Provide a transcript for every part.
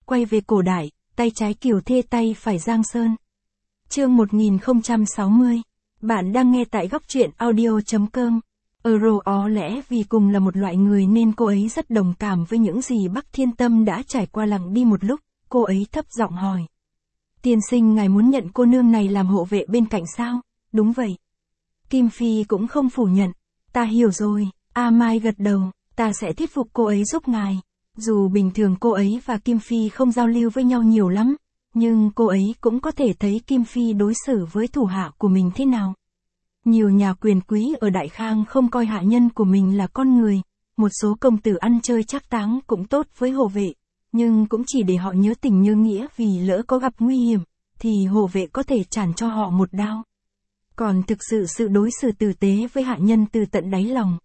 quay về cổ đại, tay trái Kiều Thê tay phải Giang Sơn. Chương 1060. Bạn đang nghe tại góc truyện audio.com. Có lẽ vì cùng là một loại người nên cô ấy rất đồng cảm với những gì Bắc Thiên Tâm đã trải qua. Lặng đi một lúc, cô ấy thấp giọng hỏi. Tiên sinh, ngài muốn nhận cô nương này làm hộ vệ bên cạnh sao? Đúng vậy. Kim Phi cũng không phủ nhận. Ta hiểu rồi, A Mai gật đầu, ta sẽ thuyết phục cô ấy giúp ngài. Dù bình thường cô ấy và Kim Phi không giao lưu với nhau nhiều lắm, nhưng cô ấy cũng có thể thấy Kim Phi đối xử với thủ hạ của mình thế nào. Nhiều nhà quyền quý ở Đại Khang không coi hạ nhân của mình là con người, một số công tử ăn chơi trác táng cũng tốt với hộ vệ, nhưng cũng chỉ để họ nhớ tình nhớ nghĩa, vì lỡ có gặp nguy hiểm, thì hộ vệ có thể chản cho họ một đao. Còn thực sự đối xử tử tế với hạ nhân từ tận đáy lòng,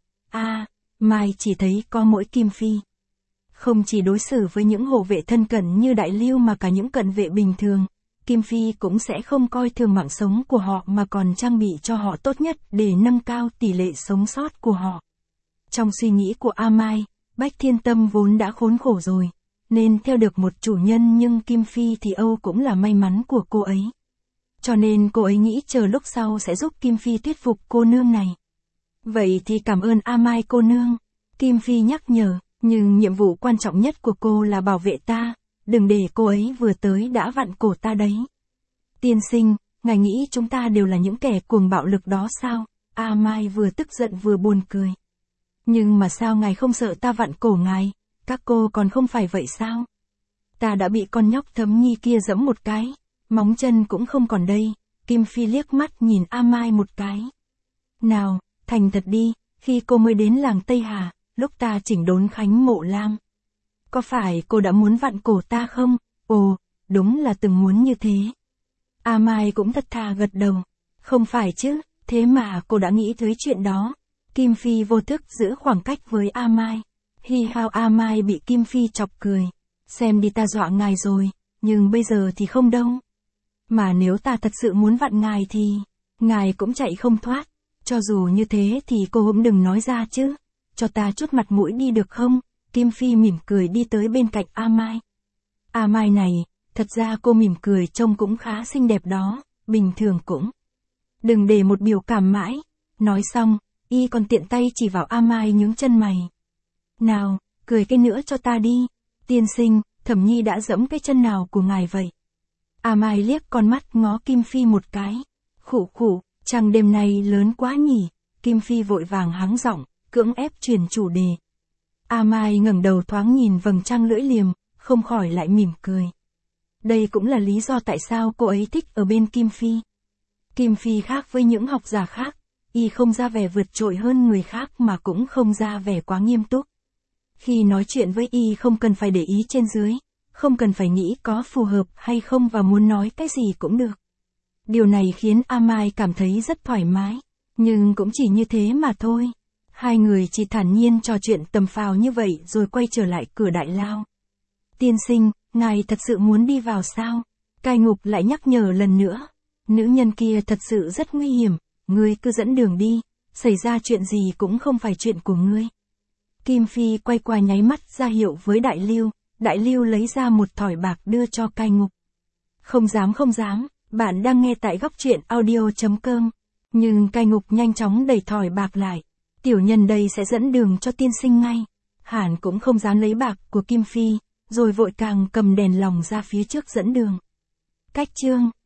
Mai chỉ thấy có mỗi Kim Phi. Không chỉ đối xử với những hộ vệ thân cận như Đại Lưu mà cả những cận vệ bình thường, Kim Phi cũng sẽ không coi thường mạng sống của họ mà còn trang bị cho họ tốt nhất để nâng cao tỷ lệ sống sót của họ. Trong suy nghĩ của A Mai, Bách Thiên Tâm vốn đã khốn khổ rồi, nên theo được một chủ nhân, nhưng Kim Phi thì Âu cũng là may mắn của cô ấy. Cho nên cô ấy nghĩ chờ lúc sau sẽ giúp Kim Phi thuyết phục cô nương này. Vậy thì cảm ơn A Mai cô nương. Kim Phi nhắc nhở, nhưng nhiệm vụ quan trọng nhất của cô là bảo vệ ta, đừng để cô ấy vừa tới đã vặn cổ ta đấy. Tiên sinh, ngài nghĩ chúng ta đều là những kẻ cuồng bạo lực đó sao? A Mai vừa tức giận vừa buồn cười. Nhưng mà sao ngài không sợ ta vặn cổ ngài, các cô còn không phải vậy sao? Ta đã bị con nhóc Thấm Nhi kia giẫm một cái, móng chân cũng không còn đây. Kim Phi liếc mắt nhìn A Mai một cái. Nào, thành thật đi, khi cô mới đến làng Tây Hà, lúc ta chỉnh đốn Khánh Mộ Lam, có phải cô đã muốn vặn cổ ta không? Ồ, đúng là từng muốn như thế. A Mai cũng thật thà gật đầu. Không phải chứ, thế mà cô đã nghĩ tới chuyện đó. Kim Phi vô thức giữ khoảng cách với A Mai. Hi hao, A Mai bị Kim Phi chọc cười. Xem đi, ta dọa ngài rồi, nhưng bây giờ thì không đâu. Mà nếu ta thật sự muốn vặn ngài thì, ngài cũng chạy không thoát. Cho dù như thế thì cô cũng đừng nói ra chứ. Cho ta chút mặt mũi đi được không? Kim Phi mỉm cười đi tới bên cạnh A Mai. A Mai này, thật ra cô mỉm cười trông cũng khá xinh đẹp đó, bình thường cũng. Đừng để một biểu cảm mãi. Nói xong, y còn tiện tay chỉ vào A Mai nhướng chân mày. Nào, cười cái nữa cho ta đi. Tiên sinh, Thẩm Nhi đã giẫm cái chân nào của ngài vậy? A Mai liếc con mắt ngó Kim Phi một cái. Khụ khụ, trăng đêm nay lớn quá nhỉ. Kim Phi vội vàng hắng giọng, cưỡng ép chuyển chủ đề. A Mai ngẩng đầu thoáng nhìn vầng trăng lưỡi liềm, không khỏi lại mỉm cười. Đây cũng là lý do tại sao cô ấy thích ở bên Kim Phi. Kim Phi khác với những học giả khác, y không ra vẻ vượt trội hơn người khác mà cũng không ra vẻ quá nghiêm túc. Khi nói chuyện với y không cần phải để ý trên dưới, không cần phải nghĩ có phù hợp hay không và muốn nói cái gì cũng được. Điều này khiến A Mai cảm thấy rất thoải mái, nhưng cũng chỉ như thế mà thôi. Hai người chỉ thản nhiên trò chuyện tầm phào như vậy rồi quay trở lại cửa đại lao. Tiên sinh, ngài thật sự muốn đi vào sao? Cai Ngục lại nhắc nhở lần nữa. Nữ nhân kia thật sự rất nguy hiểm, ngươi cứ dẫn đường đi, xảy ra chuyện gì cũng không phải chuyện của ngươi. Kim Phi quay qua nháy mắt ra hiệu với Đại Lưu lấy ra một thỏi bạc đưa cho Cai Ngục. Không dám, bạn đang nghe tại góc truyện audio.com. Nhưng Cai Ngục nhanh chóng đẩy thỏi bạc lại. Tiểu nhân đây sẽ dẫn đường cho tiên sinh ngay. Hàn cũng không dám lấy bạc của Kim Phi, rồi vội càng cầm đèn lồng ra phía trước dẫn đường. Cách chương